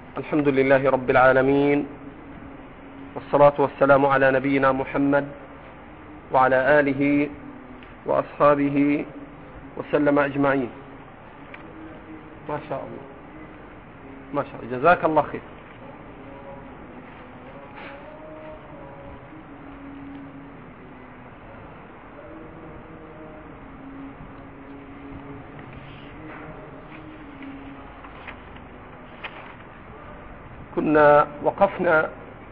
الحمد لله رب العالمين، والصلاة والسلام على نبينا محمد وعلى آله وأصحابه وسلم أجمعين. ما شاء الله ما شاء الله، جزاك الله خير. كنا وقفنا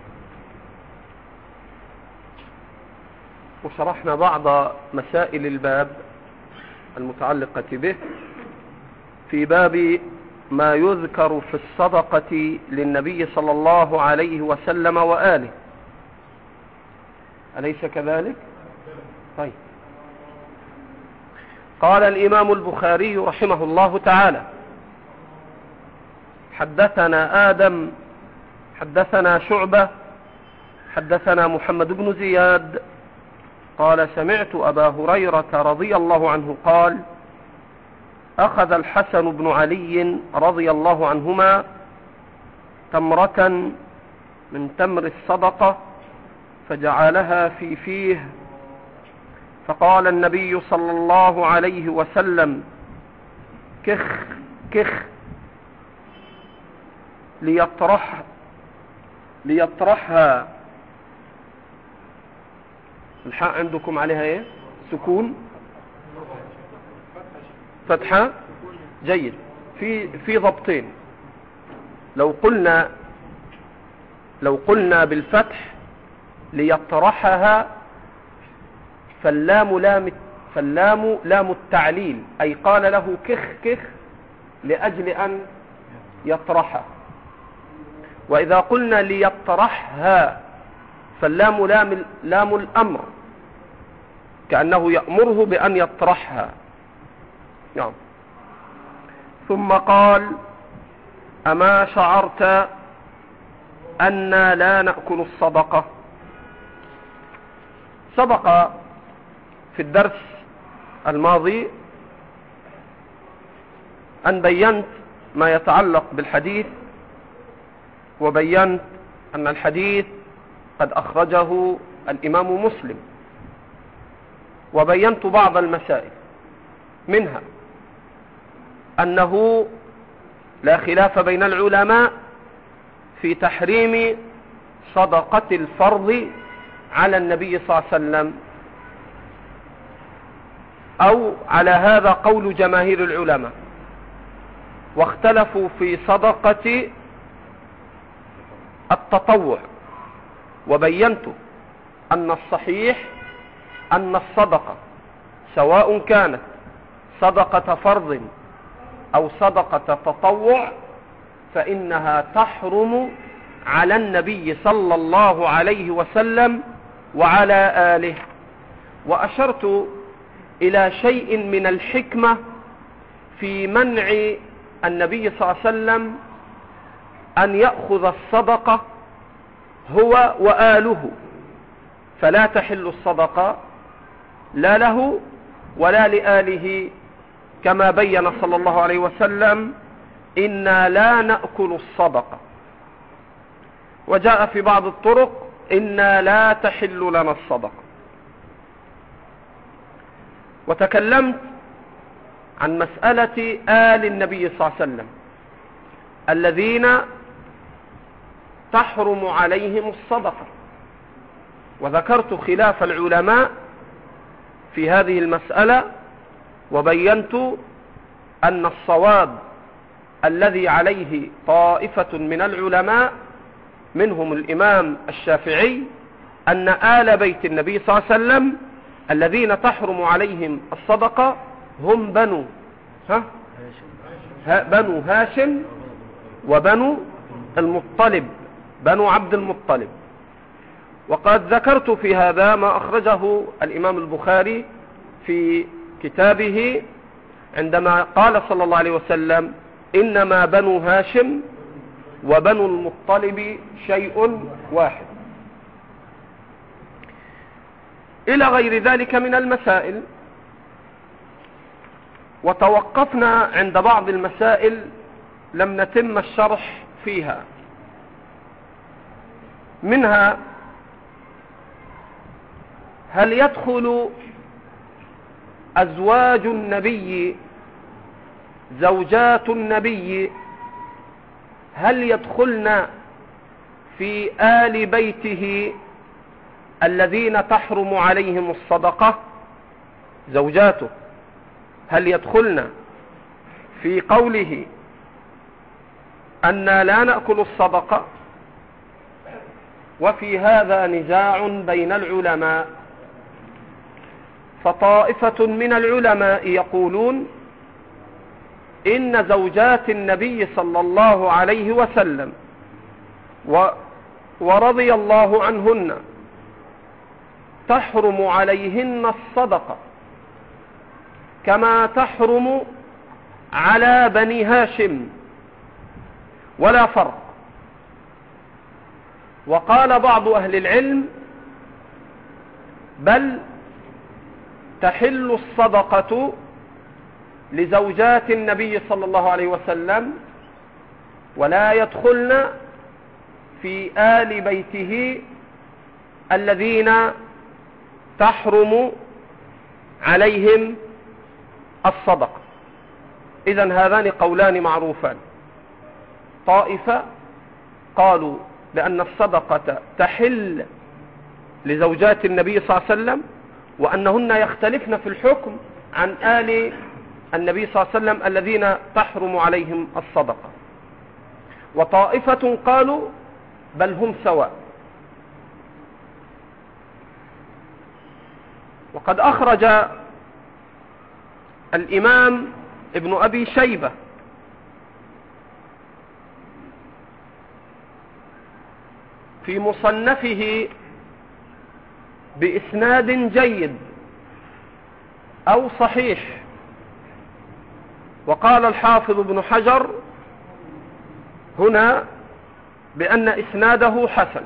وشرحنا بعض مسائل الباب المتعلقة به في باب ما يذكر في الصدقة للنبي صلى الله عليه وسلم وآله، أليس كذلك؟ طيب. قال الإمام البخاري رحمه الله تعالى: حدثنا آدم حدثنا شعبة حدثنا محمد بن زياد قال: سمعت أبا هريرة رضي الله عنه قال: أخذ الحسن بن علي رضي الله عنهما تمرة من تمر الصدقة فجعلها في فيه، فقال النبي صلى الله عليه وسلم: كخ كخ ليطرحها. الحاء عندكم عليها ايه؟ سكون فتحة؟ جيد. في ضبطين. لو قلنا بالفتح ليطرحها فاللام لام التعليل، أي قال له كخ كخ لأجل أن يطرحها. وإذا قلنا ليطرحها فاللام لام الأمر، كأنه يأمره بأن يطرحها. نعم. ثم قال: أما شعرت أننا لا نأكل الصدقة؟ سبق في الدرس الماضي أن بينت ما يتعلق بالحديث، وبينت أن الحديث قد أخرجه الإمام مسلم، وبينت بعض المسائل، منها أنه لا خلاف بين العلماء في تحريم صدقة الفرض على النبي صلى الله عليه وسلم، أو على هذا قول جماهير العلماء، واختلفوا في صدقة التطوع. وبينت أن الصحيح أن الصدقة سواء كانت صدقة فرض أو صدقة تطوع فإنها تحرم على النبي صلى الله عليه وسلم وعلى آله. وأشرت إلى شيء من الحكمة في منع النبي صلى الله عليه وسلم أن يأخذ الصدقة هو وآله، فلا تحل الصدقة لا له ولا لآله، كما بين صلى الله عليه وسلم: إنا لا نأكل الصدقة. وجاء في بعض الطرق: إنا لا تحل لنا الصدقة. وتكلمت عن مسألة آل النبي صلى الله عليه وسلم الذين تحرم عليهم الصدقة، وذكرت خلاف العلماء في هذه المسألة، وبينت أن الصواب الذي عليه طائفة من العلماء منهم الإمام الشافعي أن آل بيت النبي صلى الله عليه وسلم الذين تحرم عليهم الصدقة هم بنو هاشم وبنو المطلب، بنو عبد المطلب. وقد ذكرت في هذا ما أخرجه الإمام البخاري في كتابه عندما قال صلى الله عليه وسلم: إنما بنو هاشم وبنو المطلب شيء واحد، إلى غير ذلك من المسائل. وتوقفنا عند بعض المسائل لم نتم الشرح فيها. منها: هل يدخل أزواج النبي، زوجات النبي، هل يدخلن في آل بيته الذين تحرم عليهم الصدقة؟ زوجاته هل يدخلن في قوله أن لا نأكل الصدقة؟ وفي هذا نزاع بين العلماء، فطائفة من العلماء يقولون إن زوجات النبي صلى الله عليه وسلم ورضي الله عنهن تحرم عليهن الصدقة كما تحرم على بني هاشم ولا فرق. وقال بعض أهل العلم: بل تحل الصدقة لزوجات النبي صلى الله عليه وسلم ولا يدخلن في آل بيته الذين تحرم عليهم الصدقة. إذن هذان قولان معروفان: طائفة قالوا بأن الصدقة تحل لزوجات النبي صلى الله عليه وسلم وأنهن يختلفن في الحكم عن آل النبي صلى الله عليه وسلم الذين تحرم عليهم الصدقة. وطائفة قالوا بل هم سواء. وقد أخرج الإمام ابن أبي شيبة في مصنفه بإسناد جيد أو صحيح، وقال الحافظ ابن حجر هنا بأن إسناده حسن،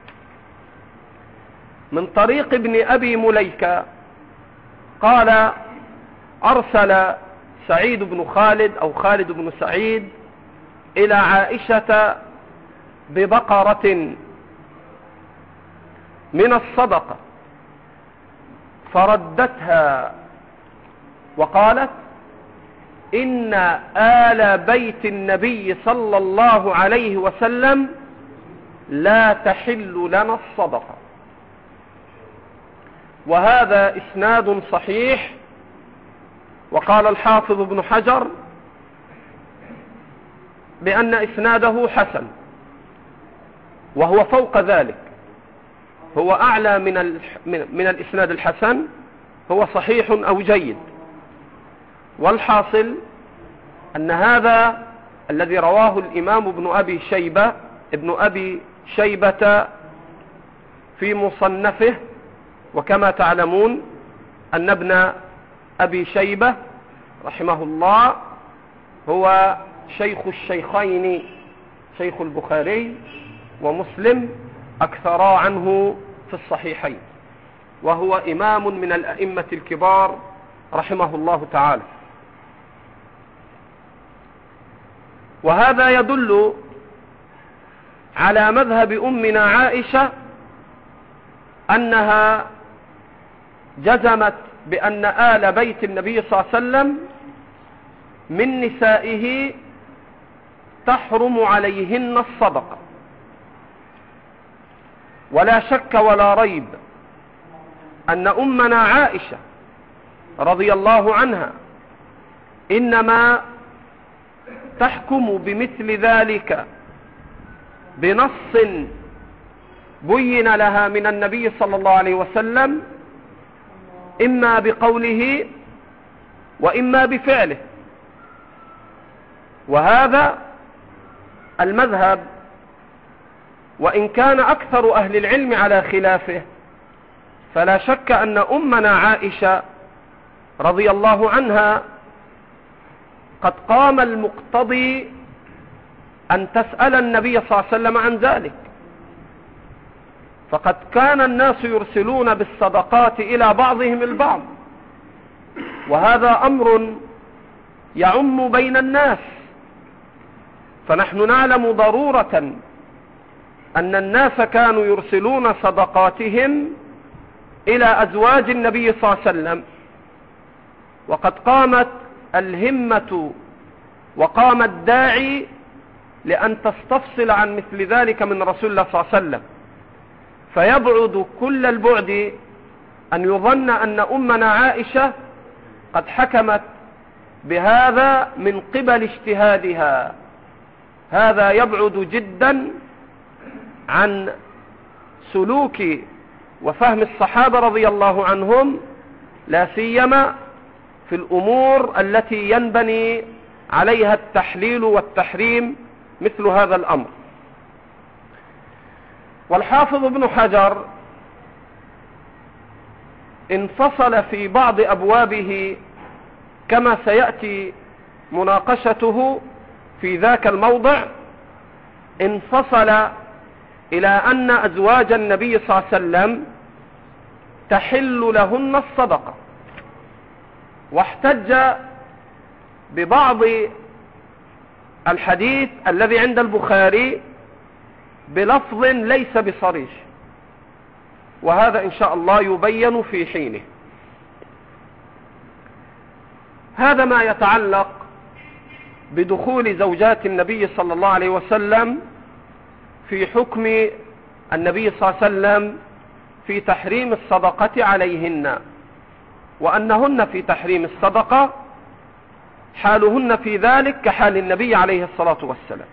من طريق ابن أبي مليكة قال: أرسل سعيد بن خالد أو خالد بن سعيد إلى عائشة ببقرة من الصدقة فردتها وقالت: إن آل بيت النبي صلى الله عليه وسلم لا تحل لنا الصدقة. وهذا إسناد صحيح. وقال الحافظ ابن حجر بأن إسناده حسن، وهو فوق ذلك، هو أعلى من الإسناد الحسن، هو صحيح أو جيد. والحاصل أن هذا الذي رواه الإمام ابن أبي شيبة في مصنفه، وكما تعلمون أن ابن أبي شيبة رحمه الله هو شيخ الشيخين، شيخ البخاري ومسلم، أكثرا عنه في الصحيحين، وهو إمام من الأئمة الكبار رحمه الله تعالى. وهذا يدل على مذهب أمنا عائشة أنها جزمت بأن آل بيت النبي صلى الله عليه وسلم من نسائه تحرم عليهن الصدقة. ولا شك ولا ريب أن أمنا عائشة رضي الله عنها إنما تحكم بمثل ذلك بنص بين لها من النبي صلى الله عليه وسلم، إما بقوله وإما بفعله. وهذا المذهب وإن كان أكثر أهل العلم على خلافه، فلا شك أن أمنا عائشة رضي الله عنها قد قام المقتضي أن تسأل النبي صلى الله عليه وسلم عن ذلك، فقد كان الناس يرسلون بالصدقات إلى بعضهم البعض، وهذا أمر يعم بين الناس، فنحن نعلم ضرورة أن الناس كانوا يرسلون صدقاتهم إلى أزواج النبي صلى الله عليه وسلم، وقد قامت الهمة وقام الداعي لأن تستفصل عن مثل ذلك من رسول الله صلى الله عليه وسلم، فيبعد كل البعد أن يظن أن أمنا عائشة قد حكمت بهذا من قبل اجتهادها. هذا يبعد جدا عن سلوك وفهم الصحابة رضي الله عنهم، لا سيما في الأمور التي ينبني عليها التحليل والتحريم مثل هذا الأمر. والحافظ ابن حجر انفصل في بعض أبوابه كما سيأتي مناقشته في ذاك الموضع، انفصل إلى أن أزواج النبي صلى الله عليه وسلم تحل لهن الصدقة، واحتج ببعض الحديث الذي عند البخاري بلفظ ليس بصريح، وهذا إن شاء الله يبين في حينه. هذا ما يتعلق بدخول زوجات النبي صلى الله عليه وسلم في حكم النبي صلى الله عليه وسلم في تحريم الصدقة عليهن، وأنهن في تحريم الصدقة حالهن في ذلك كحال النبي عليه الصلاة والسلام.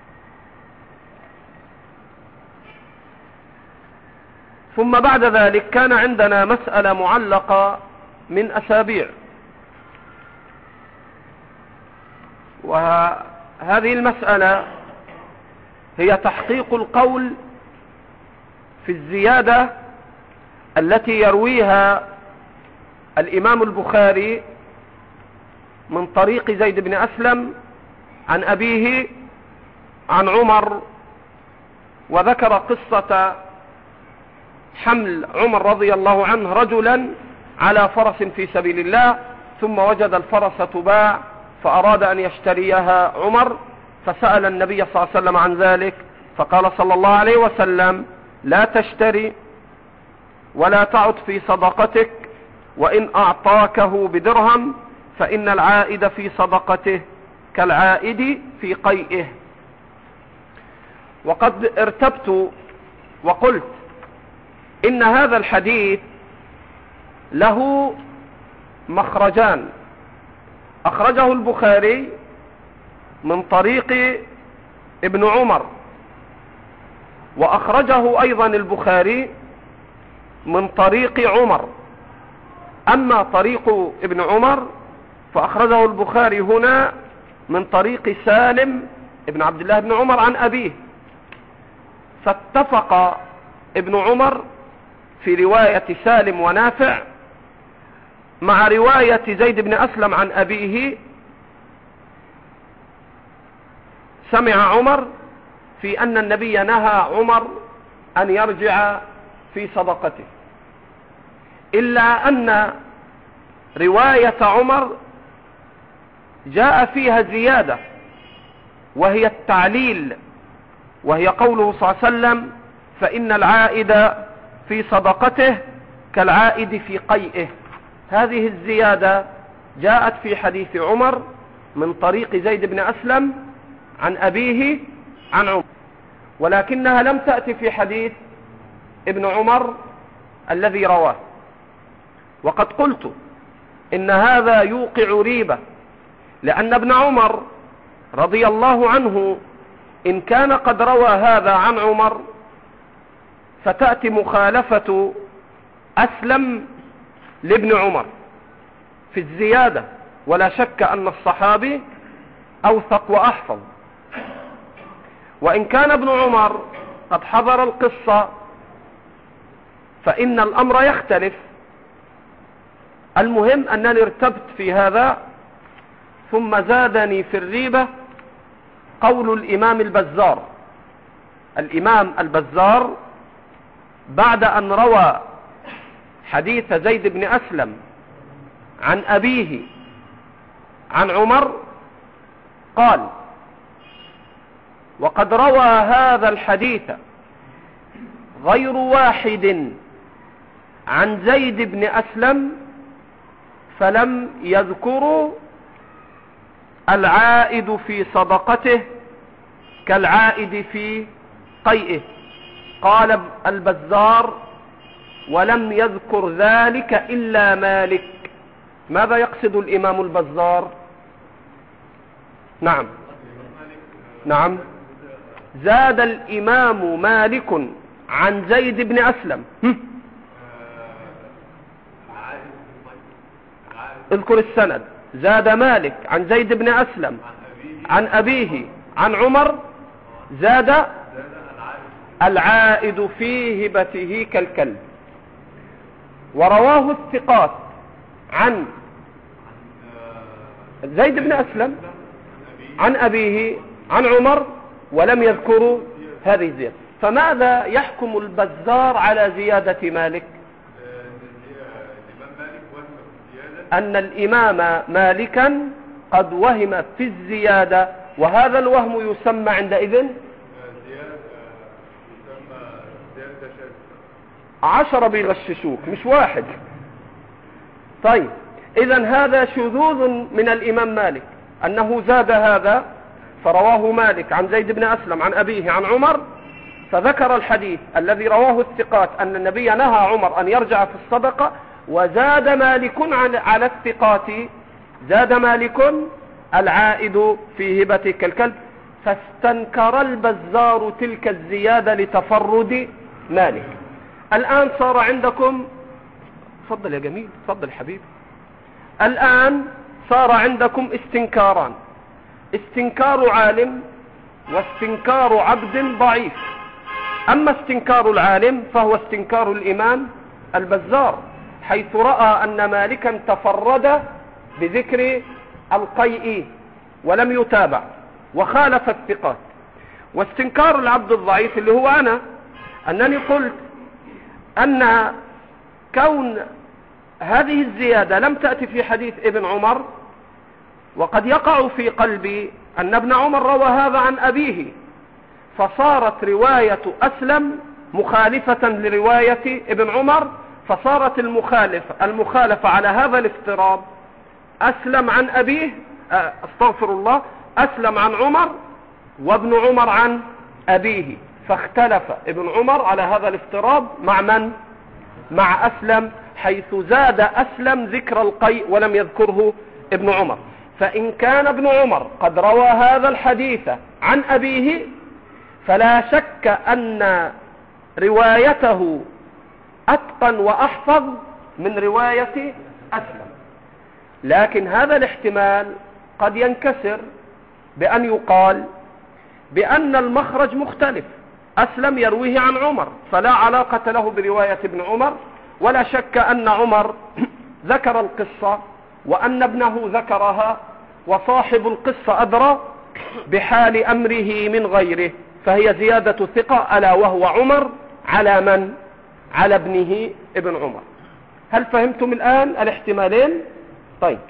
ثم بعد ذلك كان عندنا مسألة معلقة من أسابيع، وهذه المسألة هي تحقيق القول في الزيادة التي يرويها الإمام البخاري من طريق زيد بن أسلم عن أبيه عن عمر، وذكر قصة حمل عمر رضي الله عنه رجلا على فرس في سبيل الله، ثم وجد الفرس تباع فأراد أن يشتريها عمر، فسأل النبي صلى الله عليه وسلم عن ذلك، فقال صلى الله عليه وسلم: لا تشتري ولا تعد في صدقتك، وإن أعطاكه بدرهم فإن العائد في صدقته كالعائد في قيئه. وقد ارتبت وقلت إن هذا الحديث له مخرجان، أخرجه البخاري من طريق ابن عمر، وأخرجه أيضا البخاري من طريق عمر. أما طريق ابن عمر فأخرجه البخاري هنا من طريق سالم ابن عبد الله بن عمر عن أبيه، فاتفق ابن عمر في رواية سالم ونافع مع رواية زيد بن أسلم عن أبيه. سمع عمر في أن النبي نهى عمر أن يرجع في صدقته، إلا أن رواية عمر جاء فيها زيادة، وهي التعليل، وهي قوله صلى الله عليه وسلم: فإن العائد في صدقته كالعائد في قيئه. هذه الزيادة جاءت في حديث عمر من طريق زيد بن أسلم عن أبيه عن عمر، ولكنها لم تأتي في حديث ابن عمر الذي رواه. وقد قلت إن هذا يوقع ريبة، لأن ابن عمر رضي الله عنه إن كان قد روى هذا عن عمر فتأتي مخالفة أسلم لابن عمر في الزيادة، ولا شك أن الصحابي أوثق وأحفظ. وإن كان ابن عمر قد حضر القصة فإن الأمر يختلف. المهم أنني ارتبت في هذا، ثم زادني في الريبة قول الإمام البزار. الإمام البزار بعد أن روى حديث زيد بن أسلم عن أبيه عن عمر قال: وقد روى هذا الحديث غير واحد عن زيد بن أسلم فلم يذكروا العائد في صدقته كالعائد في قيئه. قال البزار: ولم يذكر ذلك إلا مالك. ماذا يقصد الإمام البزار؟ نعم زاد الإمام مالك عن زيد بن أسلم. اذكر السند. زاد مالك عن زيد بن أسلم عن أبيه عن عمر، زاد العائد في هبته كالكلب. ورواه الثقات عن زيد بن أسلم عن أبيه عن عمر ولم يذكروا هذه الزيادة. فماذا يحكم البزار على زيادة مالك؟ أن الإمام مالكا قد وهم في الزيادة، وهذا الوهم يسمى عندئذ 10 بيغششوك مش واحد. طيب إذن هذا شذوذ من الإمام مالك أنه زاد هذا، فرواه مالك عن زيد بن أسلم عن أبيه عن عمر، فذكر الحديث الذي رواه الثقات أن النبي نهى عمر أن يرجع في الصدقة، وزاد مالك على الثقات، زاد مالك العائد في هبته كالكلب. فاستنكر البزار تلك الزيادة لتفرد مالك. الآن صار عندكم، تفضل يا جميل، تفضل حبيبي. الآن صار عندكم استنكاران: استنكار عالم واستنكار عبد ضعيف. أما استنكار العالم فهو استنكار الإمام البزار، حيث رأى أن مالكا تفرد بذكر القيء ولم يتابع وخالف الثقات. واستنكار العبد الضعيف اللي هو أنني قلت أن كون هذه الزيادة لم تأتي في حديث ابن عمر، وقد يقع في قلبي أن ابن عمر روى هذا عن أبيه، فصارت رواية أسلم مخالفة لرواية ابن عمر، فصارت المخالفة على هذا الافتراض أسلم عن أبيه، استغفر الله، أسلم عن عمر وابن عمر عن أبيه، فاختلف ابن عمر على هذا الافتراض مع من؟ مع أسلم، حيث زاد أسلم ذكر القيء ولم يذكره ابن عمر. فإن كان ابن عمر قد روى هذا الحديث عن أبيه فلا شك أن روايته أتقن وأحفظ من رواية أسلم. لكن هذا الاحتمال قد ينكسر بأن يقال بأن المخرج مختلف. أسلم يرويه عن عمر فلا علاقة له برواية ابن عمر، ولا شك أن عمر ذكر القصة وأن ابنه ذكرها، وصاحب القصة أدرى بحال أمره من غيره، فهي زيادة ثقة، ألا وهو عمر على من؟ على ابنه ابن عمر. هل فهمتم الآن الاحتمالين؟ طيب،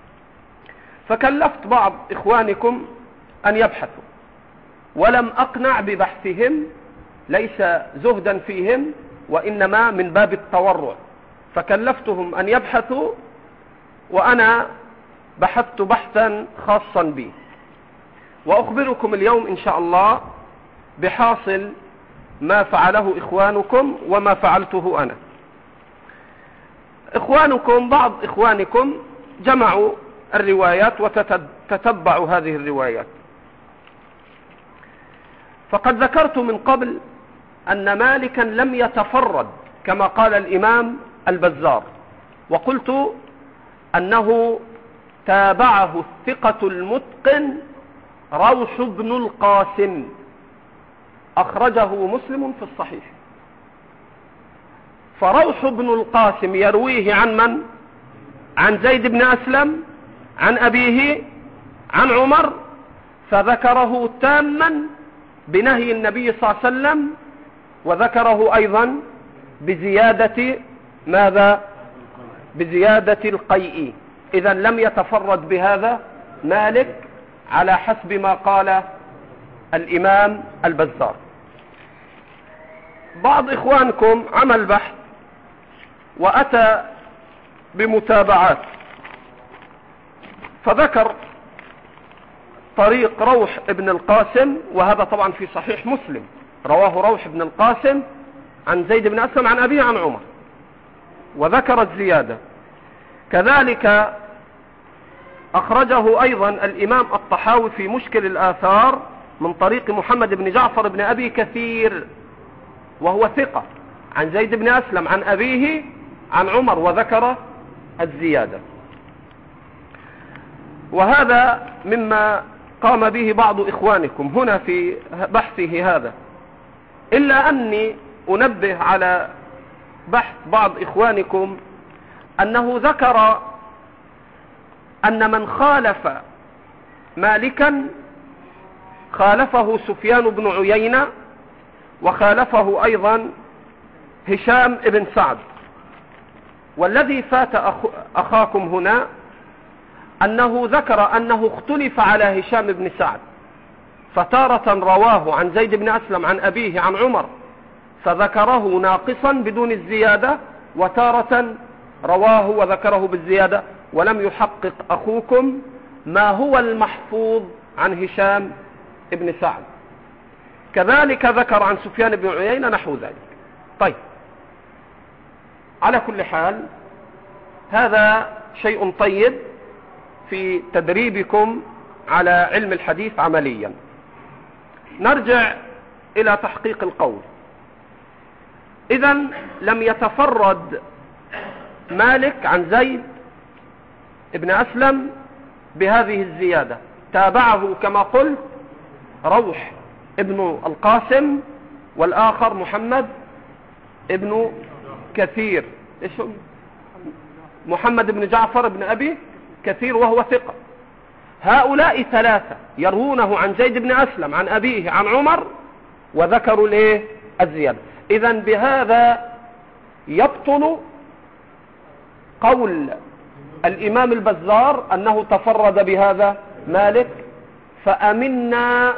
فكلفت بعض إخوانكم أن يبحثوا، ولم أقنع ببحثهم، ليس زهدا فيهم وإنما من باب التورع، فكلفتهم أن يبحثوا وأنا بحثت بحثا خاصا بي، وأخبركم اليوم إن شاء الله بحاصل ما فعله إخوانكم وما فعلته أنا. بعض إخوانكم جمعوا الروايات وتتبعوا هذه الروايات. فقد ذكرت من قبل أن مالكا لم يتفرد كما قال الإمام البزار، وقلت أنه تابعه الثقة المتقن روح بن القاسم، أخرجه مسلم في الصحيح. فروح بن القاسم يرويه عن من؟ عن زيد بن أسلم عن أبيه عن عمر، فذكره تاما بنهي النبي صلى الله عليه وسلم، وذكره أيضا بزيادة ماذا؟ بزيادة القيء. إذن لم يتفرد بهذا مالك على حسب ما قال الإمام البزار. بعض إخوانكم عمل بحث وأتى بمتابعات، فذكر طريق روح ابن القاسم، وهذا طبعا في صحيح مسلم، رواه روح ابن القاسم عن زيد بن أسلم عن أبيه عن عمر، وذكر الزيادة. كذلك أخرجه أيضا الإمام الطحاوي في مشكل الآثار من طريق محمد بن جعفر بن أبي كثير، وهو ثقة، عن زيد بن أسلم عن أبيه عن عمر، وذكر الزيادة. وهذا مما قام به بعض إخوانكم هنا في بحثه هذا، إلا أني أنبه على بحث بعض إخوانكم أنه ذكر أن من خالف مالكا خالفه سفيان بن عيينة، وخالفه أيضا هشام بن سعد. والذي فات أخاكم هنا أنه ذكر أنه اختلف على هشام بن سعد، فتارة رواه عن زيد بن أسلم عن أبيه عن عمر فذكره ناقصا بدون الزيادة، وتارة رواه وذكره بالزيادة، ولم يحقق أخوكم ما هو المحفوظ عن هشام بن سعد. كذلك ذكر عن سفيان بن عيينة نحو ذلك. طيب، على كل حال هذا شيء طيب في تدريبكم على علم الحديث عمليا. نرجع إلى تحقيق القول. إذن لم يتفرد مالك عن زيد ابن أسلم بهذه الزيادة، تابعه كما قلت روح ابن القاسم، والآخر محمد ابن كثير، محمد بن جعفر بن أبي كثير، وهو ثقة. هؤلاء ثلاثة يروونه عن زيد بن أسلم عن أبيه عن عمر، وذكروا الايه؟ الزيادة. إذن بهذا يبطل قول الإمام البزار أنه تفرد بهذا مالك، فأمنا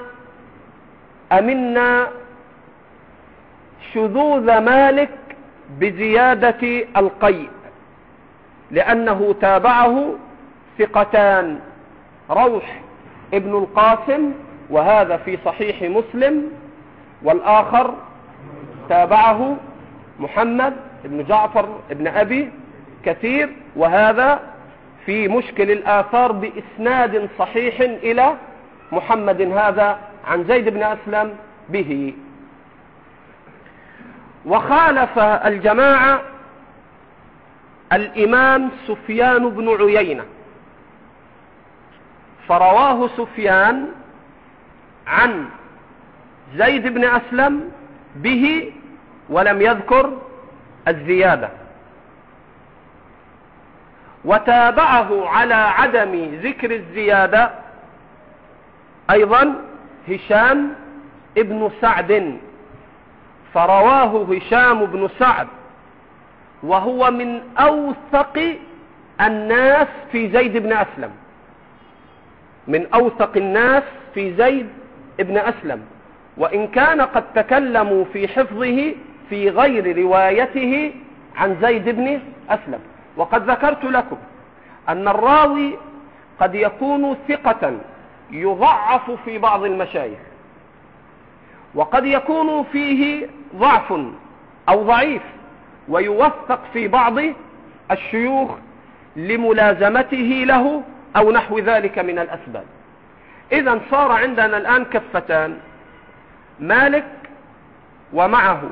شذوذ مالك بزيادة القيء، لأنه تابعه ثقتان، روح ابن القاسم وهذا في صحيح مسلم، والآخر تابعه محمد بن جعفر بن أبي كثير، وهذا في مشكل الآثار بإسناد صحيح إلى محمد هذا عن زيد بن أسلم به. وخالف الجماعة الإمام سفيان بن عيينة، فرواه سفيان عن زيد بن أسلم به ولم يذكر الزيادة، وتابعه على عدم ذكر الزيادة أيضا هشام ابن سعد، فرواه هشام بن سعد وهو من أوثق الناس في زيد بن أسلم، من أوثق الناس في زيد بن أسلم، وإن كان قد تكلموا في حفظه في غير روايته عن زيد بن أسلم. وقد ذكرت لكم أن الراوي قد يكون ثقة يضعف في بعض المشايخ، وقد يكون فيه ضعف أو ضعيف ويوثق في بعض الشيوخ لملازمته له أو نحو ذلك من الأسباب. إذن صار عندنا الآن كفتان، مالك ومعه،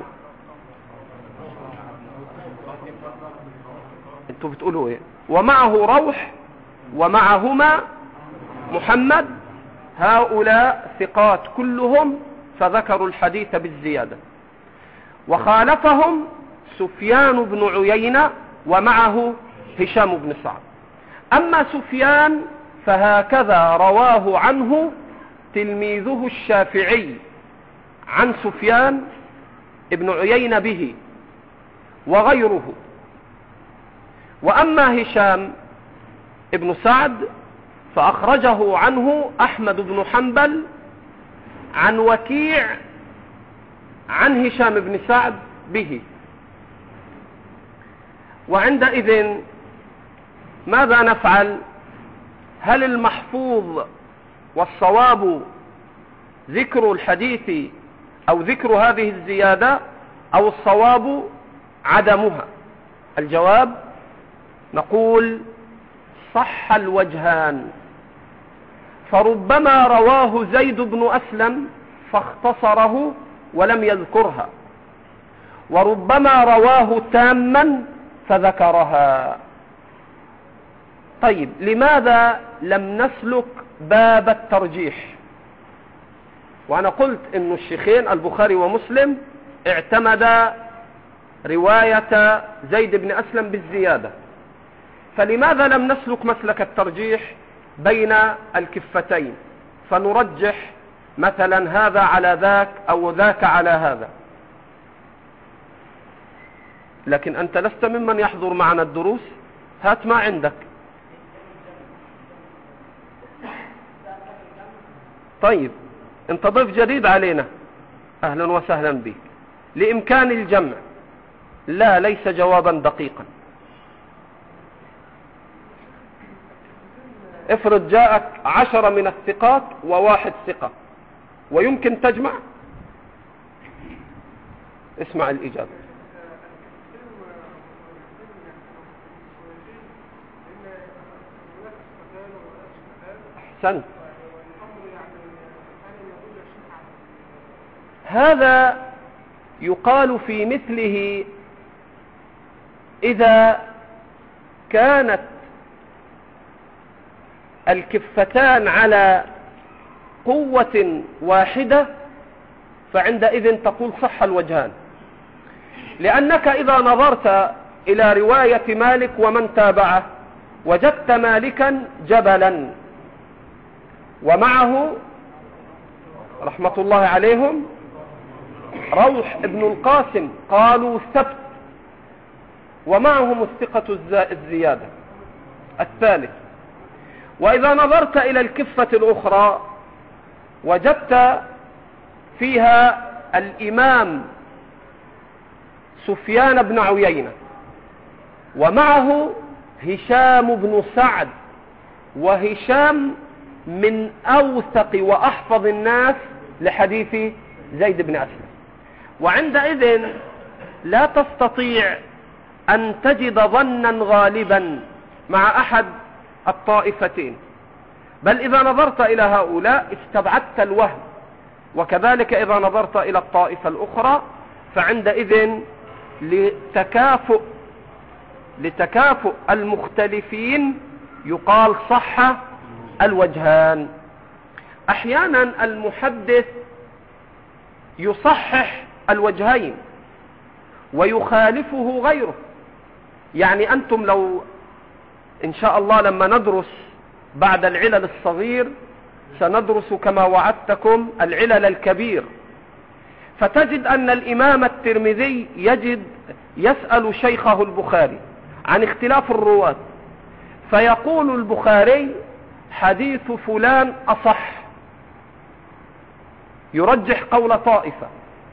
انتوا بتقولوا ايه، ومعه روح ومعهما محمد، هؤلاء ثقات كلهم، فذكروا الحديث بالزيادة. وخالفهم سفيان بن عيينة ومعه هشام بن سعد. أما سفيان فهكذا رواه عنه تلميذه الشافعي عن سفيان بن عيينة به وغيره. وأما هشام بن سعد فأخرجه عنه أحمد بن حنبل عن وكيع عن هشام بن سعد به. وعندئذ ماذا نفعل؟ هل المحفوظ والصواب ذكر الحديث أو ذكر هذه الزيادة، أو الصواب عدمها؟ الجواب نقول صح الوجهان، فربما رواه زيد بن أسلم فاختصره ولم يذكرها، وربما رواه تاما فذكرها. طيب لماذا لم نسلك باب الترجيح؟ وأنا قلت إن الشيخين البخاري ومسلم اعتمد رواية زيد بن أسلم بالزيادة، فلماذا لم نسلك مسلك الترجيح بين الكفتين فنرجح مثلا هذا على ذاك أو ذاك على هذا؟ لكن أنت لست ممن يحضر معنا الدروس، هات ما عندك. طيب انت ضيف جديد علينا، اهلا وسهلا بك. لامكان الجمع، لا ليس جوابا دقيقا. افرض جاءك 10 من الثقات وواحد ثقة، ويمكن تجمع؟ اسمع الإجابة. أحسنت. هذا يقال في مثله إذا كانت الكفتان على قوة واحدة، فعندئذ تقول صح الوجهان، لأنك إذا نظرت إلى رواية مالك ومن تابعه وجدت مالكا جبلا ومعه رحمة الله عليهم روح ابن القاسم قالوا ثبت، ومعهم الثقة الزيادة الثالث. وإذا نظرت إلى الكفة الأخرى وجدت فيها الإمام سفيان بن عيينة ومعه هشام بن سعد، وهشام من أوثق وأحفظ الناس لحديث زيد بن أسلم، وعندئذ لا تستطيع أن تجد ظنا غالبا مع أحد الطائفتين، بل إذا نظرت إلى هؤلاء استبعدت الوهم، وكذلك إذا نظرت إلى الطائفة الأخرى فعندئذ لتكافؤ المختلفين يقال صح الوجهان. أحيانا المحدث يصحح الوجهين ويخالفه غيره. يعني أنتم لو إن شاء الله لما ندرس بعد العلل الصغير سندرس كما وعدتكم العلل الكبير، فتجد أن الإمام الترمذي يسأل شيخه البخاري عن اختلاف الرواة، فيقول البخاري حديث فلان أصح، يرجح قول طائفة،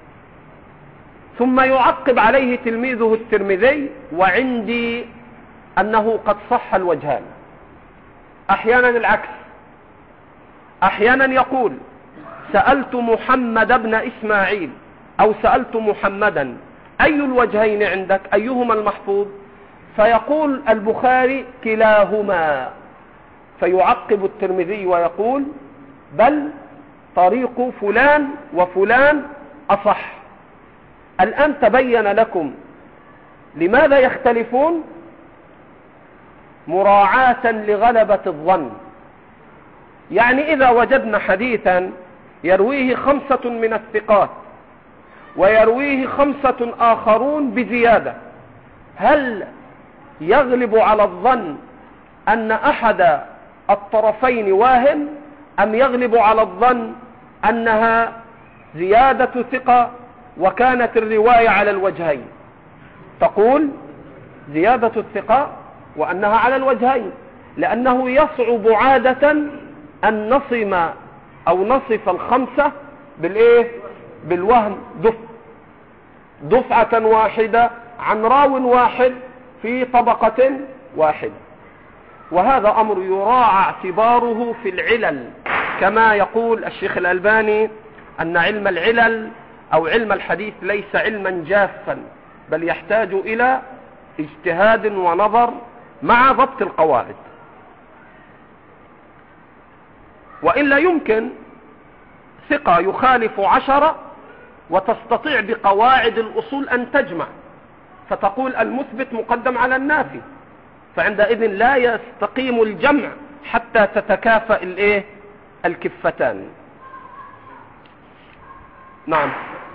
ثم يعقب عليه تلميذه الترمذي وعندي أنه قد صح الوجهان. أحيانا العكس، أحيانا يقول سألت محمد بن إسماعيل أو سألت محمدا أي الوجهين عندك، أيهما المحفوظ؟ فيقول البخاري كلاهما، فيعقب الترمذي ويقول بل طريق فلان وفلان أصح. الآن تبين لكم لماذا يختلفون؟ مراعاة لغلبة الظن. يعني إذا وجدنا حديثا يرويه 5 من الثقات ويرويه 5 آخرون بزيادة، هل يغلب على الظن أن أحد الطرفين واهم، أم يغلب على الظن أنها زيادة ثقة وكانت الرواية على الوجهين؟ تقول زيادة الثقة وأنها على الوجهين، لأنه يصعب عادة أن نصف 5 بالايه؟ بالوهم، دفعة واحدة عن راو واحد في طبقة واحدة. وهذا امر يراعى اعتباره في العلل، كما يقول الشيخ الألباني ان علم العلل او علم الحديث ليس علما جافا، بل يحتاج الى اجتهاد ونظر مع ضبط القواعد. وإلا يمكن ثقة يخالف 10 وتستطيع بقواعد الأصول أن تجمع، فتقول المثبت مقدم على النافي، فعندئذ لا يستقيم الجمع حتى تتكافأ الايه؟ الكفتان. نعم.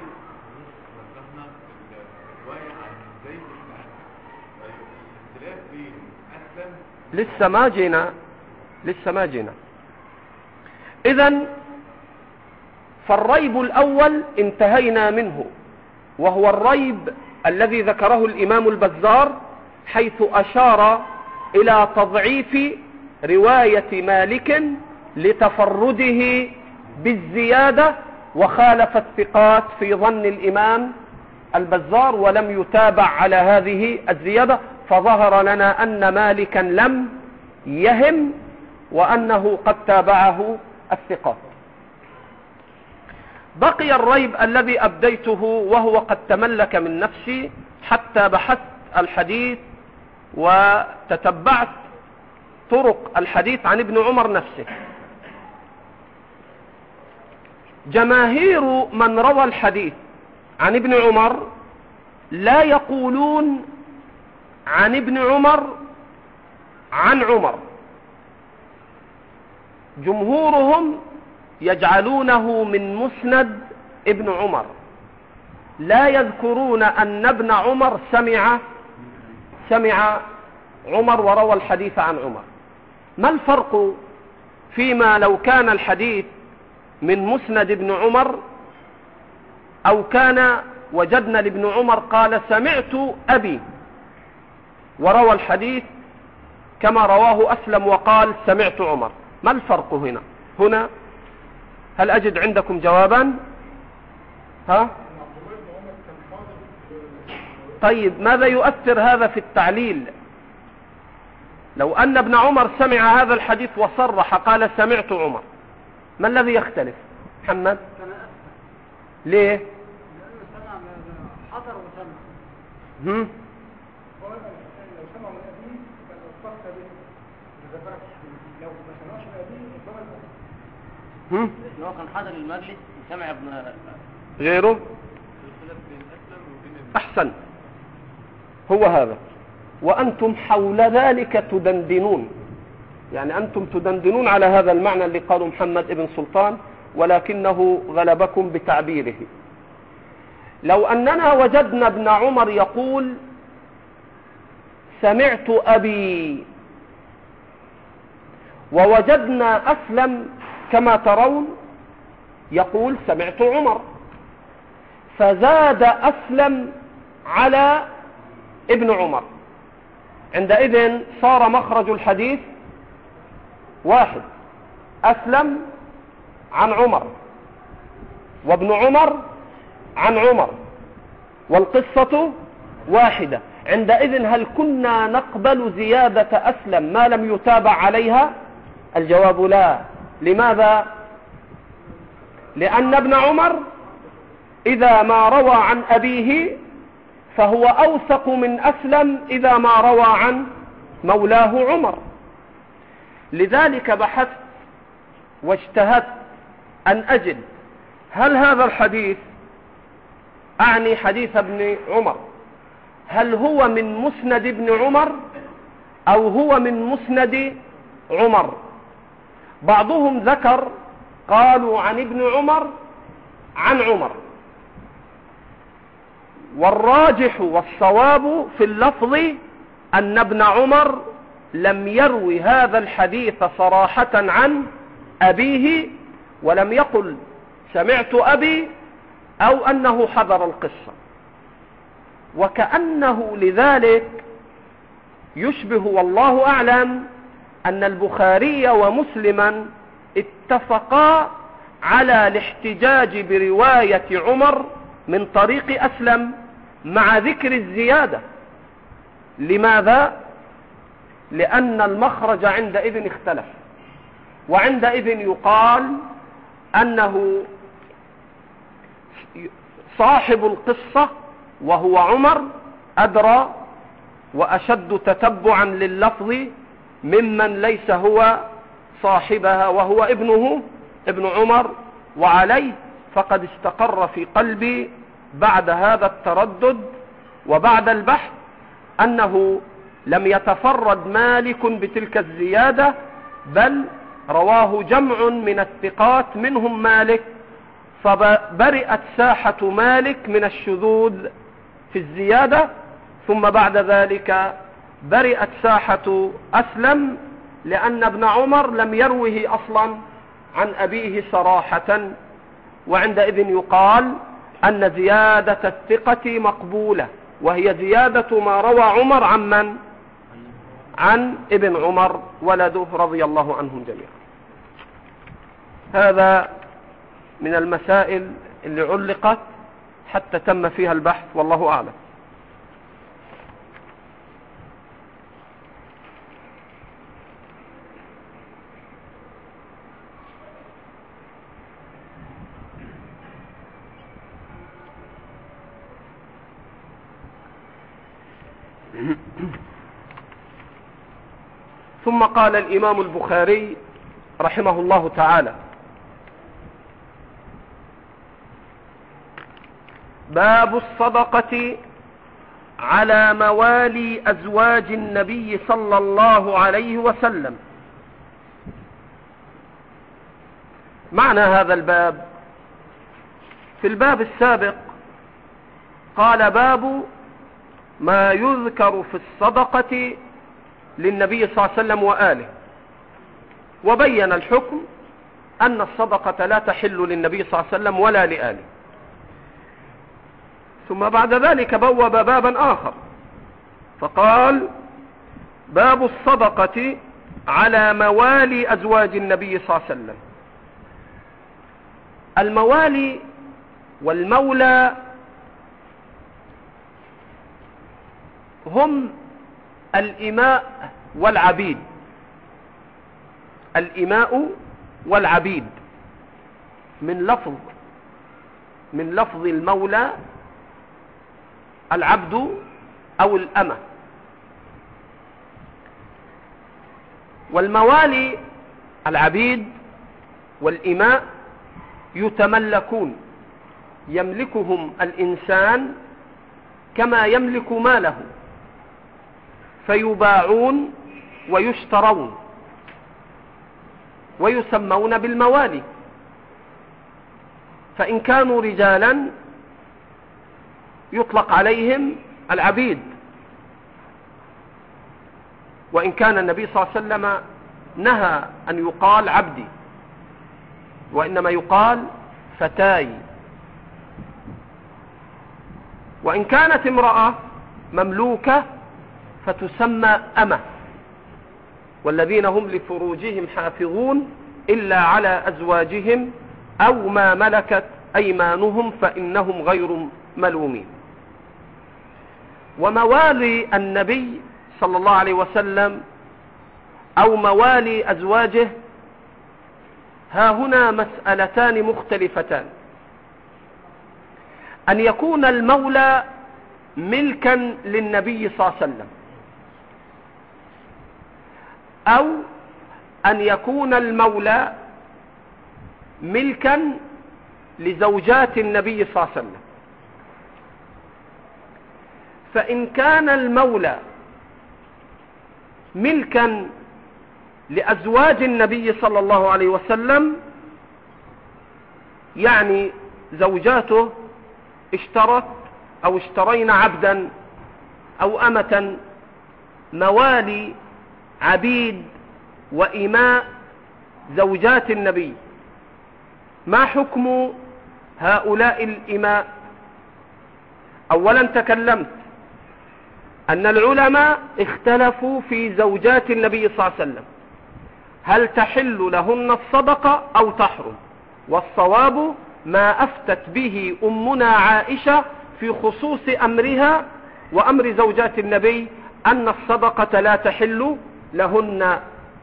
لسه ما جينا. إذن فالريب الأول انتهينا منه، وهو الريب الذي ذكره الإمام البزار، حيث أشار إلى تضعيف رواية مالك لتفرده بالزيادة، وخالف الثقات في ظن الإمام البزار ولم يتابع على هذه الزيادة، فظهر لنا أن مالكا لم يهم وأنه قد تابعه الثقات. بقي الريب الذي أبديته، وهو قد تملك من نفسي حتى بحثت الحديث وتتبعت طرق الحديث عن ابن عمر نفسه. جماهير من روى الحديث عن ابن عمر لا يقولون عن ابن عمر عن عمر، جمهورهم يجعلونه من مسند ابن عمر، لا يذكرون أن ابن عمر سمع عمر وروى الحديث عن عمر. ما الفرق فيما لو كان الحديث من مسند ابن عمر، أو كان وجدنا لابن عمر قال سمعت أبي وروى الحديث كما رواه أسلم وقال سمعت عمر؟ ما الفرق هنا؟ هل أجد عندكم جوابا؟ طيب ماذا يؤثر هذا في التعليل؟ لو أن ابن عمر سمع هذا الحديث وصرح قال سمعت عمر، ما الذي يختلف؟ محمد ليه؟ حضر وسمع. لو سمع من أبيه يبقى الأصفاق به، لو ما سمعش من أبيه يبقى هو كان حضر المجلس وسمع ابن غيره. أحسن، هو هذا. وأنتم حول ذلك تدندنون، يعني أنتم تدندنون على هذا المعنى اللي قاله محمد ابن سلطان، ولكنه غلبكم بتعبيره. لو أننا وجدنا ابن عمر يقول سمعت أبي، ووجدنا أسلم كما ترون يقول سمعت عمر، فزاد أسلم على ابن عمر، عندئذ صار مخرج الحديث واحد، أسلم عن عمر وابن عمر عن عمر، والقصة واحدة. عندئذ هل كنا نقبل زيادة أسلم ما لم يتابع عليها؟ الجواب لا. لماذا؟ لأن ابن عمر إذا ما روى عن أبيه فهو أوثق من أسلم إذا ما روى عن مولاه عمر. لذلك بحثت واجتهدت أن أجد هل هذا الحديث، أعني حديث ابن عمر، هل هو من مسند ابن عمر أو هو من مسند عمر؟ بعضهم ذكر قالوا عن ابن عمر عن عمر، والراجح والصواب في اللفظ أن ابن عمر لم يروي هذا الحديث صراحة عن أبيه، ولم يقل سمعت أبي أو أنه حضر القصة. وكأنه لذلك يشبه والله أعلم أن البخاري ومسلما اتفقا على الاحتجاج برواية عمر من طريق أسلم مع ذكر الزيادة. لماذا؟ لأن المخرج عندئذ اختلف، وعندئذ يقال أنه صاحب القصة وهو عمر أدرى وأشد تتبعا لللفظ ممن ليس هو صاحبها وهو ابن عمر، وعليه فقد استقر في قلبي بعد هذا التردد وبعد البحث أنه لم يتفرد مالك بتلك الزيادة، بل رواه جمع من الثقات منهم مالك، فبرئت ساحة مالك من الشذوذ في الزيادة، ثم بعد ذلك برئت ساحة أسلم لأن ابن عمر لم يروه أصلا عن أبيه صراحة، وعندئذ يقال أن زيادة الثقة مقبولة، وهي زيادة ما روى عمر عن من؟ عن ابن عمر ولده رضي الله عنهم جميعا. هذا من المسائل اللي علقت حتى تم فيها البحث، والله أعلم. ثم قال الإمام البخاري رحمه الله تعالى: باب الصدقة على موالي أزواج النبي صلى الله عليه وسلم. معنى هذا الباب: في الباب السابق قال باب ما يذكر في الصدقة للنبي صلى الله عليه وسلم وآله، وبين الحكم أن الصدقة لا تحل للنبي صلى الله عليه وسلم ولا لآله. ثم بعد ذلك بوب بابا آخر فقال: باب الصدقة على موالي أزواج النبي صلى الله عليه وسلم. الموالي والمولى هم الإماء والعبيد. الإماء والعبيد من لفظ المولى العبد أو الأمة. والموالي العبيد والإماء يتملكون، يملكهم الإنسان كما يملك ماله، فيباعون ويشترون ويسمون بالموالي. فإن كانوا رجالا يطلق عليهم العبيد، وإن كان النبي صلى الله عليه وسلم نهى أن يقال عبدي، وإنما يقال فتاي. وإن كانت امرأة مملوكة فتسمى أمة. والذين هم لفروجهم حافظون إلا على أزواجهم أو ما ملكت أيمانهم فإنهم غير ملومين. وموالي النبي صلى الله عليه وسلم أو موالي أزواجه، ها هنا مسألتان مختلفتان: أن يكون المولى ملكا للنبي صلى الله عليه وسلم، أو أن يكون المولى ملكا لزوجات النبي صلى الله عليه وسلم. فإن كان المولى ملكا لأزواج النبي صلى الله عليه وسلم، يعني زوجاته اشترت أو اشترين عبدا أو أمة، موالي عبيد وإماء زوجات النبي، ما حكم هؤلاء الإماء؟ أولا تكلمت أن العلماء اختلفوا في زوجات النبي صلى الله عليه وسلم، هل تحل لهن الصدقة أو تحرم؟ والصواب ما أفتت به أمنا عائشة في خصوص أمرها وأمر زوجات النبي أن الصدقة لا تحل لهن.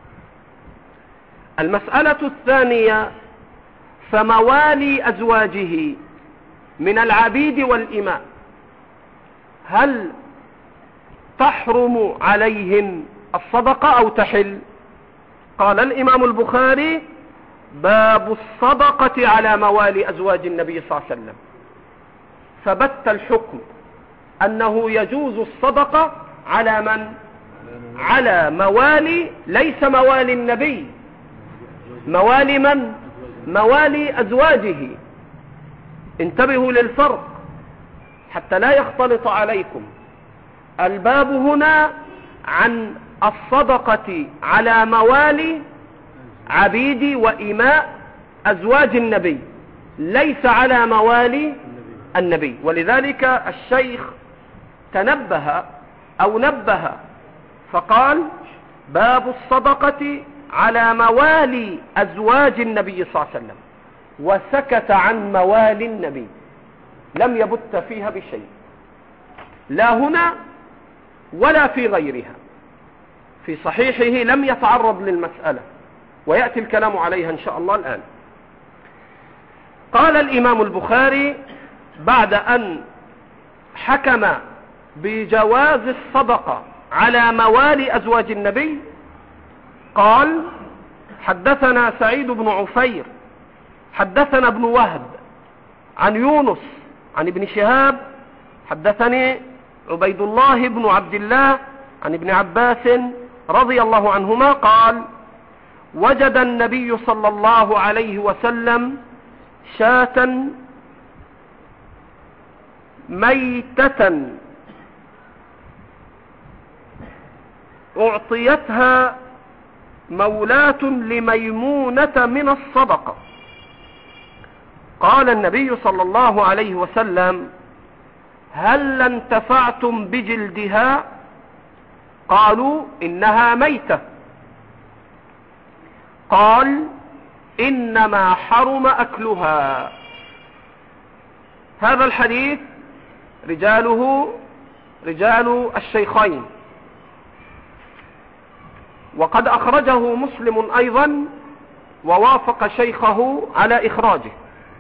المسألة الثانية: فموالي أزواجه من العبيد والإماء هل تحرم عليهن الصدقة أو تحل؟ قال الإمام البخاري: باب الصدقة على موالي أزواج النبي صلى الله عليه وسلم. فبت الحكم أنه يجوز الصدقة على من؟ على موالي، ليس موالي النبي، موالي من؟ موالي أزواجه. انتبهوا للفرق حتى لا يختلط عليكم. الباب هنا عن الصدقة على موالي عبيد وإماء أزواج النبي، ليس على موالي النبي. ولذلك الشيخ تنبه أو نبه فقال: باب الصدقة على موالي أزواج النبي صلى الله عليه وسلم، وسكت عن موالي النبي، لم يبت فيها بشيء، لا هنا ولا في غيرها. في صحيحه لم يتعرض للمسألة، ويأتي الكلام عليها إن شاء الله الآن. قال الإمام البخاري بعد أن حكم بجواز الصدقة على موالي أزواج النبي قال: حدثنا سعيد بن عفير حدثنا ابن وهب عن يونس عن ابن شهاب حدثني عبيد الله بن عبد الله عن ابن عباس رضي الله عنهما قال: وجد النبي صلى الله عليه وسلم شاة ميتة أعطيتها مولاة لميمونة من الصدقة. قال النبي صلى الله عليه وسلم: هل انتفعتم بجلدها؟ قالوا: إنها ميتة. قال: إنما حرم أكلها. هذا الحديث رجاله رجال الشيخين، وقد أخرجه مسلم أيضا ووافق شيخه على إخراجه.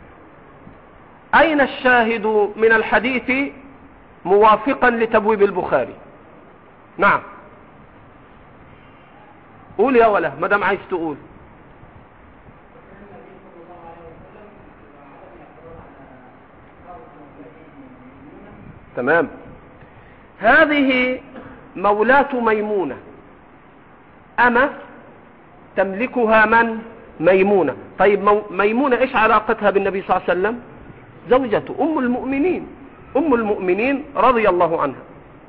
أين الشاهد من الحديث موافقا لتبويب البخاري؟ نعم، قول يا ولا مدام عايز تقول. تمام. هذه مولاة ميمونة، أما تملكها من؟ ميمونة. طيب ميمونة إيش علاقتها بالنبي صلى الله عليه وسلم؟ زوجته، أم المؤمنين، أم المؤمنين رضي الله عنها.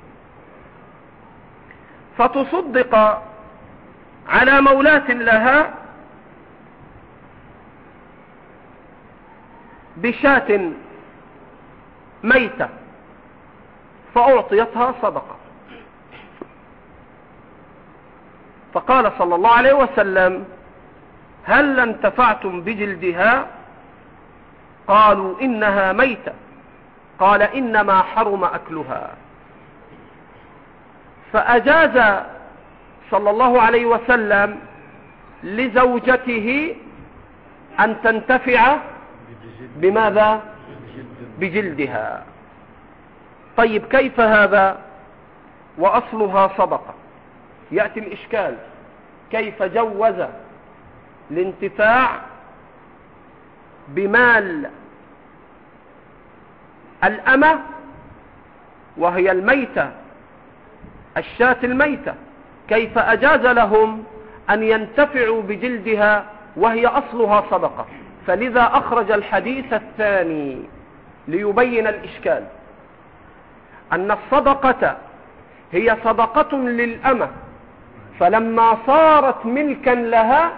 فتصدق على مولاة لها بشاة ميتة فأعطيتها صدقة. فقال صلى الله عليه وسلم: هل انتفعتم بجلدها؟ قالوا: إنها ميتة. قال: إنما حرم أكلها. فأجاز صلى الله عليه وسلم لزوجته أن تنتفع بماذا؟ بجلدها. طيب كيف هذا وأصلها صدقة؟ يأتي الإشكال: كيف جوز الانتفاع بمال الأمة وهي الميتة، الشاة الميتة، كيف أجاز لهم أن ينتفعوا بجلدها وهي أصلها صدقة؟ فلذا أخرج الحديث الثاني ليبين الإشكال، أن الصدقة هي صدقة للأمة، فلما صارت ملكا لها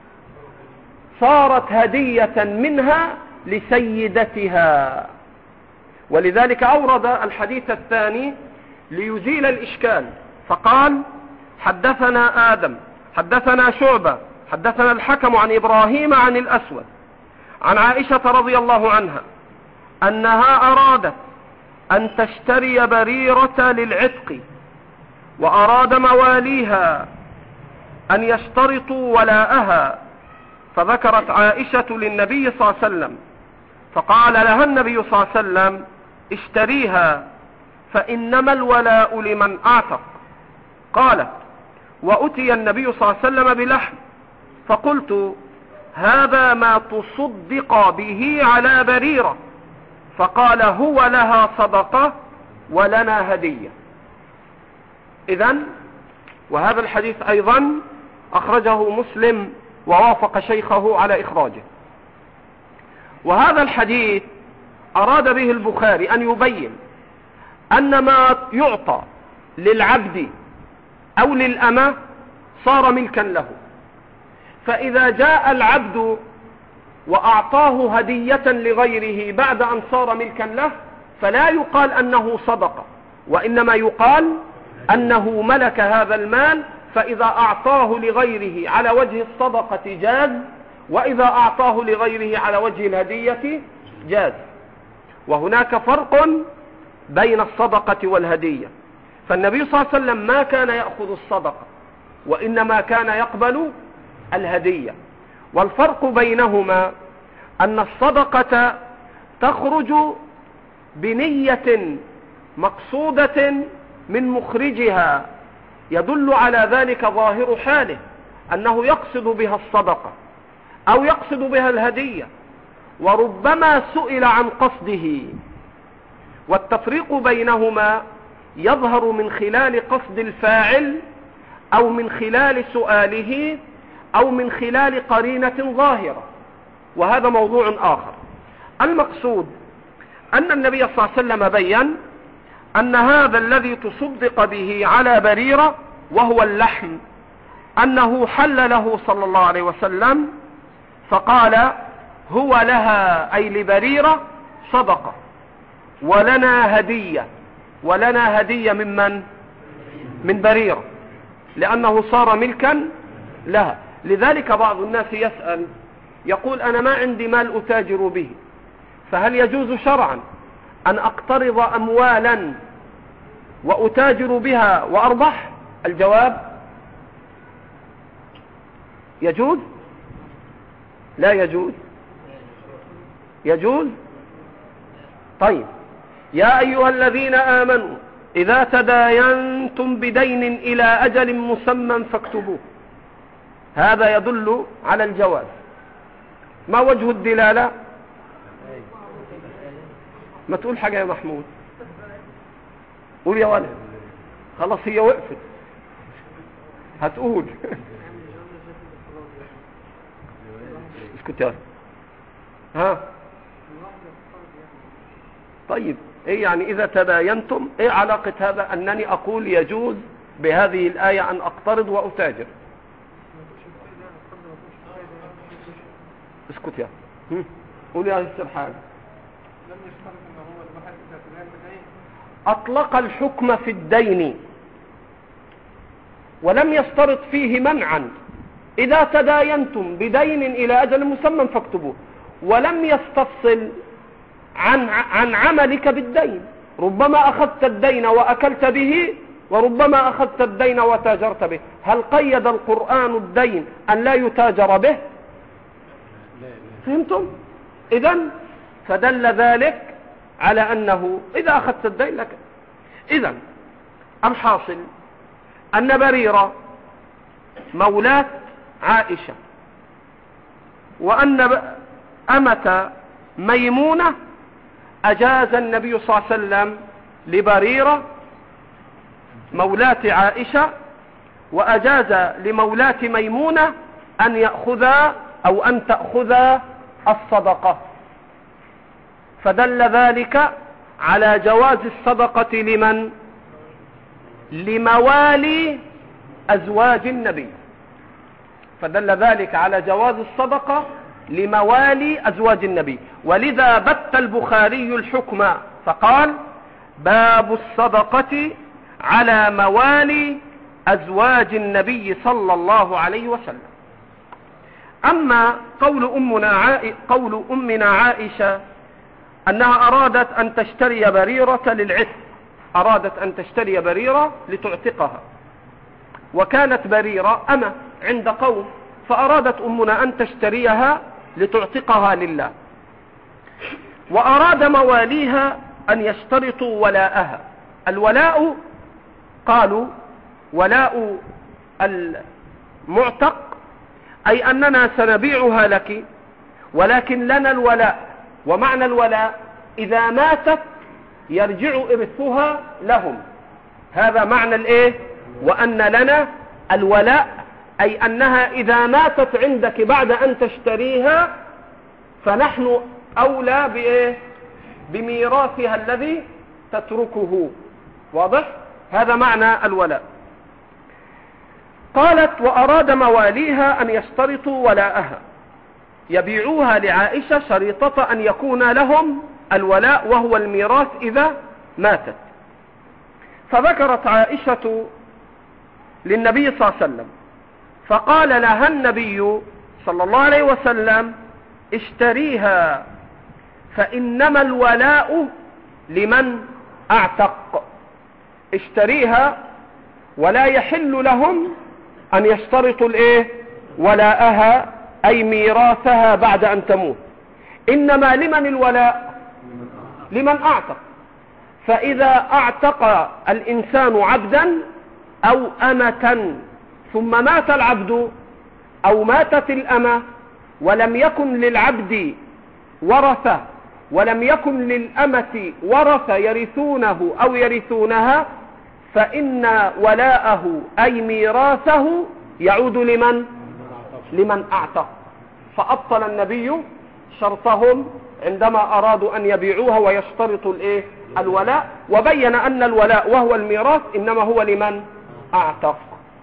صارت هدية منها لسيدتها. ولذلك أورد الحديث الثاني ليزيل الإشكال، فقال: حدثنا آدم حدثنا شعبة حدثنا الحكم عن إبراهيم عن الأسود عن عائشة رضي الله عنها أنها أرادت أن تشتري بريرة للعتق، وأراد مواليها أن يشترطوا ولاءها، فذكرت عائشة للنبي صلى الله عليه وسلم، فقال لها النبي صلى الله عليه وسلم: اشتريها فإنما الولاء لمن أعتق. قالت: وأتي النبي صلى الله عليه وسلم بلحم، فقلت: هذا ما تصدق به على بريرة، فقال: هو لها صدقة ولنا هدية. إذن وهذا الحديث أيضا أخرجه مسلم ووافق شيخه على إخراجه. وهذا الحديث أراد به البخاري أن يبين أن ما يعطى للعبد أو للأمة صار ملكا له، فإذا جاء العبد وأعطاه هدية لغيره بعد أن صار ملكا له فلا يقال أنه صدقة، وإنما يقال أنه ملك هذا المال، فإذا أعطاه لغيره على وجه الصدقة جاز، وإذا أعطاه لغيره على وجه الهدية جاز. وهناك فرق بين الصدقة والهدية، فالنبي صلى الله عليه وسلم ما كان يأخذ الصدقة، وإنما كان يقبل الهدية. والفرق بينهما أن الصدقة تخرج بنية مقصودة من مخرجها، يدل على ذلك ظاهر حاله أنه يقصد بها الصدقة أو يقصد بها الهدية، وربما سئل عن قصده. والتفريق بينهما يظهر من خلال قصد الفاعل، أو من خلال سؤاله، أو من خلال قرينة ظاهرة، وهذا موضوع آخر. المقصود أن النبي صلى الله عليه وسلم بيّن أن هذا الذي تصدق به على بريرة وهو اللحم أنه حل له صلى الله عليه وسلم، فقال: هو لها أي لبريرة صدقة ولنا هدية. ولنا هدية ممن؟ من بريرة، لأنه صار ملكا لها. لذلك بعض الناس يسأل يقول: أنا ما عندي مال أتاجر به، فهل يجوز شرعا أن أقترض أموالا وأتاجر بها وأربح؟ الجواب: يجوز؟ لا يجوز؟ يجوز؟ طيب، يا أيها الذين آمنوا إذا تداينتم بدين إلى أجل مسمى فاكتبوه. هذا يدل على الجواز. ما وجه الدلالة؟ ما تقول حاجة يا محمود، قول يا ولد، خلاص هي وقفت هتقول. اسكت يا ولد. ها طيب، ايه يعني اذا تداينتم؟ ايه علاقة هذا انني اقول يجوز بهذه الآية ان اقترض واتاجر؟ اسكت يا قول يا سرحان. اطلق الحكم في الدين ولم يشترط فيه منعا. اذا تداينتم بدين الى اجل مسمى فاكتبوه، ولم يستفصل عن عملك بالدين. ربما اخذت الدين واكلت به، وربما اخذت الدين وتاجرت به. هل قيد القرآن الدين ان لا يتاجر به؟ فهمتم؟ اذن فدل ذلك على انه اذا اخذت الدين لك. اذن الحاصل ان بريرة مولاة عائشة، وان أمة ميمونة أجاز النبي صلى الله عليه وسلم لبريرة مولاة عائشة، وأجاز لمولاة ميمونة أن يأخذ أو أن تأخذ الصدقة. فدل ذلك على جواز الصدقة لمن؟ لموالي أزواج النبي. فدل ذلك على جواز الصدقة لموالي أزواج النبي. ولذا بت البخاري الحكم فقال: باب الصدقة على موالي أزواج النبي صلى الله عليه وسلم. أما قول أمنا عائشة أنها أرادت أن تشتري بريرة للعتق، أرادت أن تشتري بريرة لتعتقها، وكانت بريرة أمة عند قوم، فأرادت أمنا أن تشتريها لتعتقها لله، وأراد مواليها أن يشترطوا ولاءها. الولاء قالوا ولاء المعتق أي أننا سنبيعها لك ولكن لنا الولاء، ومعنى الولاء إذا ماتت يرجع إرثها لهم، هذا معنى الإيه؟ وأن لنا الولاء أي أنها إذا ماتت عندك بعد أن تشتريها فنحن أولى بإيه؟ بميراثها الذي تتركه. واضح؟ هذا معنى الولاء. قالت وأراد مواليها أن يشترطوا ولاءها، يبيعوها لعائشة شريطة أن يكون لهم الولاء وهو الميراث إذا ماتت. فذكرت عائشة للنبي صلى الله عليه وسلم، فقال لها النبي صلى الله عليه وسلم اشتريها فإنما الولاء لمن اعتق. اشتريها ولا يحل لهم أن يشترطوا الايه؟ ولاءها أي ميراثها بعد أن تموت، إنما لمن الولاء؟ لمن اعتق. فإذا اعتق الإنسان عبدا أو أمة ثم مات العبد أو ماتت الأمة ولم يكن للعبد ورثة ولم يكن للأمة ورثة يرثونه أو يرثونها، فإن ولاءه أي ميراثه يعود لمن اعتق. فأبطل النبي شرطهم عندما أرادوا أن يبيعوها ويشترطوا الايه؟ الولاء، وبين أن الولاء وهو الميراث إنما هو لمن اعتق.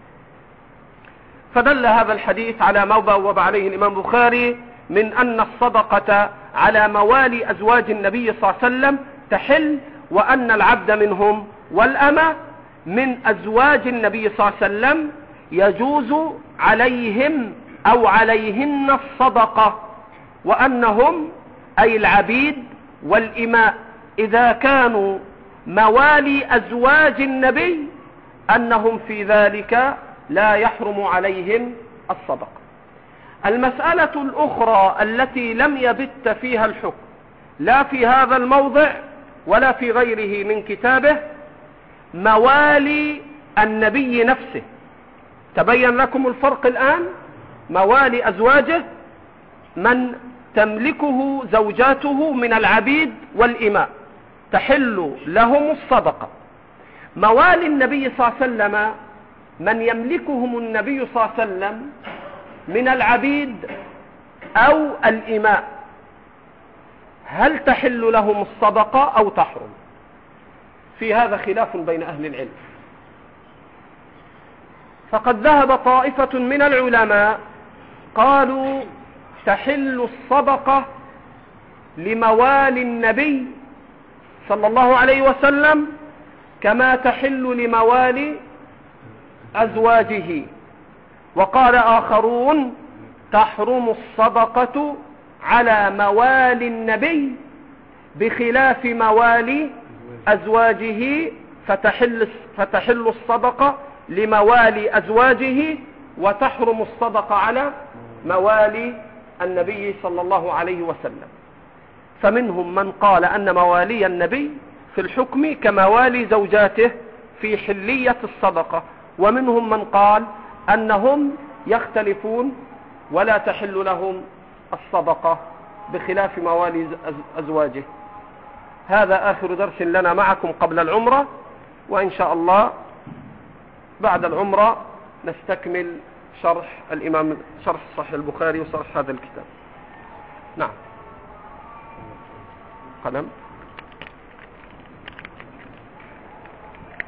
فدل هذا الحديث على ما بوب عليه الإمام البخاري من أن الصدقة على موالي أزواج النبي صلى الله عليه وسلم تحل، وأن العبد منهم والأمة من أزواج النبي صلى الله عليه وسلم يجوز عليهم أو عليهن الصدقة، وأنهم أي العبيد والإماء إذا كانوا موالي أزواج النبي أنهم في ذلك لا يحرم عليهم الصدقة. المسألة الأخرى التي لم يبت فيها الحكم لا في هذا الموضع ولا في غيره من كتابه موالي النبي نفسه. تبين لكم الفرق الآن. موالي أزواجه من تملكه زوجاته من العبيد والإماء تحل لهم الصدقة. موالي النبي صلى الله عليه وسلم من يملكهم النبي صلى الله عليه وسلم من العبيد أو الإماء، هل تحل لهم الصدقة أو تحرم؟ في هذا خلاف بين أهل العلم. فقد ذهب طائفة من العلماء قالوا تحل الصدقة لموالي النبي صلى الله عليه وسلم كما تحل لموالي أزواجه، وقال آخرون تحرم الصدقة على موالي النبي بخلاف موالي أزواجه، فتحل الصدقة لموالي أزواجه وتحرم الصدقة على موالي النبي صلى الله عليه وسلم. فمنهم من قال أن موالي النبي في الحكم كموالي زوجاته في حلية الصدقة، ومنهم من قال أنهم يختلفون ولا تحل لهم الصدقة بخلاف موالي أزواجه. هذا آخر درس لنا معكم قبل العمرة، وإن شاء الله بعد العمرة نستكمل شرح صحيح البخاري وشرح هذا الكتاب. نعم. قلم.